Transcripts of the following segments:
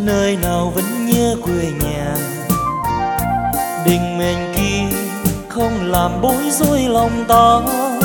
nơi nào vẫn nhớ quê nhà. Đình mệnh kia không làm bối rối lòng ta,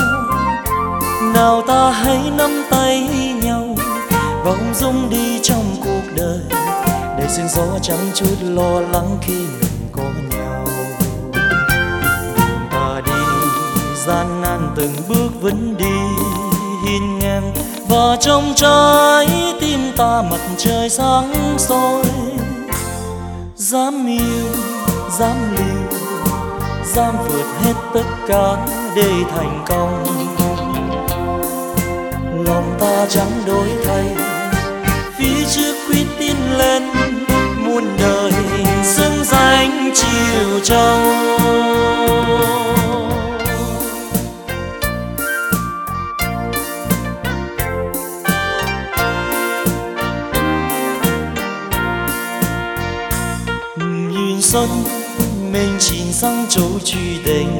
nào ta hãy nắm tay nhau và ung dung đi trong cuộc đời, để sương gió chẳng chút lo lắng khi mình có nhau. Đường ta đi gian nan từng bước vẫn đi hiên ngang, và trong trái tim ta mặt trời sáng soi. Dám yêu, dám liều, dám vượt hết tất cả để thành công. Lòng ta chẳng đổi thay, phía trước quyết tin lên muôn đời xứng danh chiều châu. Duyên xuân mình chìm sang chỗ truy tình,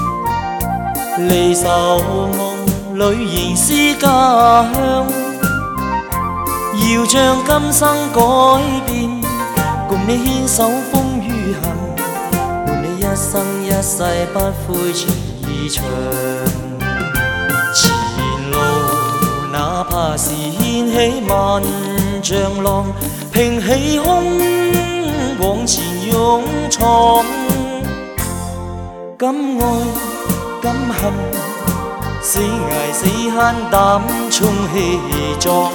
lệ sao mong lối nhìn si ca hương. Diều trường cắm sang cõi biên, cùng đi hiên sâu phong雨行，伴你一生一世不悔情意長。前路哪怕是掀起萬丈浪，平起胸往前勇闖。敢愛敢恨，死捱死慳膽充氣壯，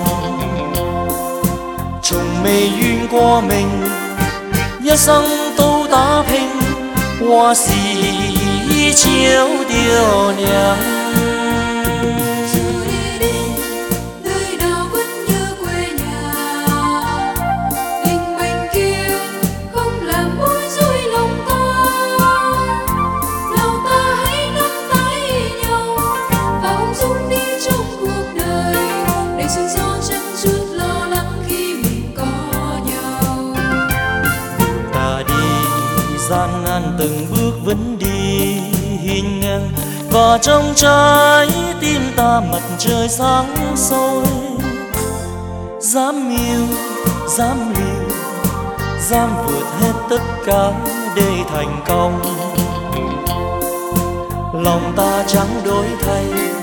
從未怨過命，一生都打拼，話是超掉娘。Gian nan từng bước vẫn đi hiên ngang, và trong trái tim ta mặt trời sáng soi. Dám yêu, dám liều, dám vượt hết tất cả để thành công. Lòng ta chẳng đổi thay,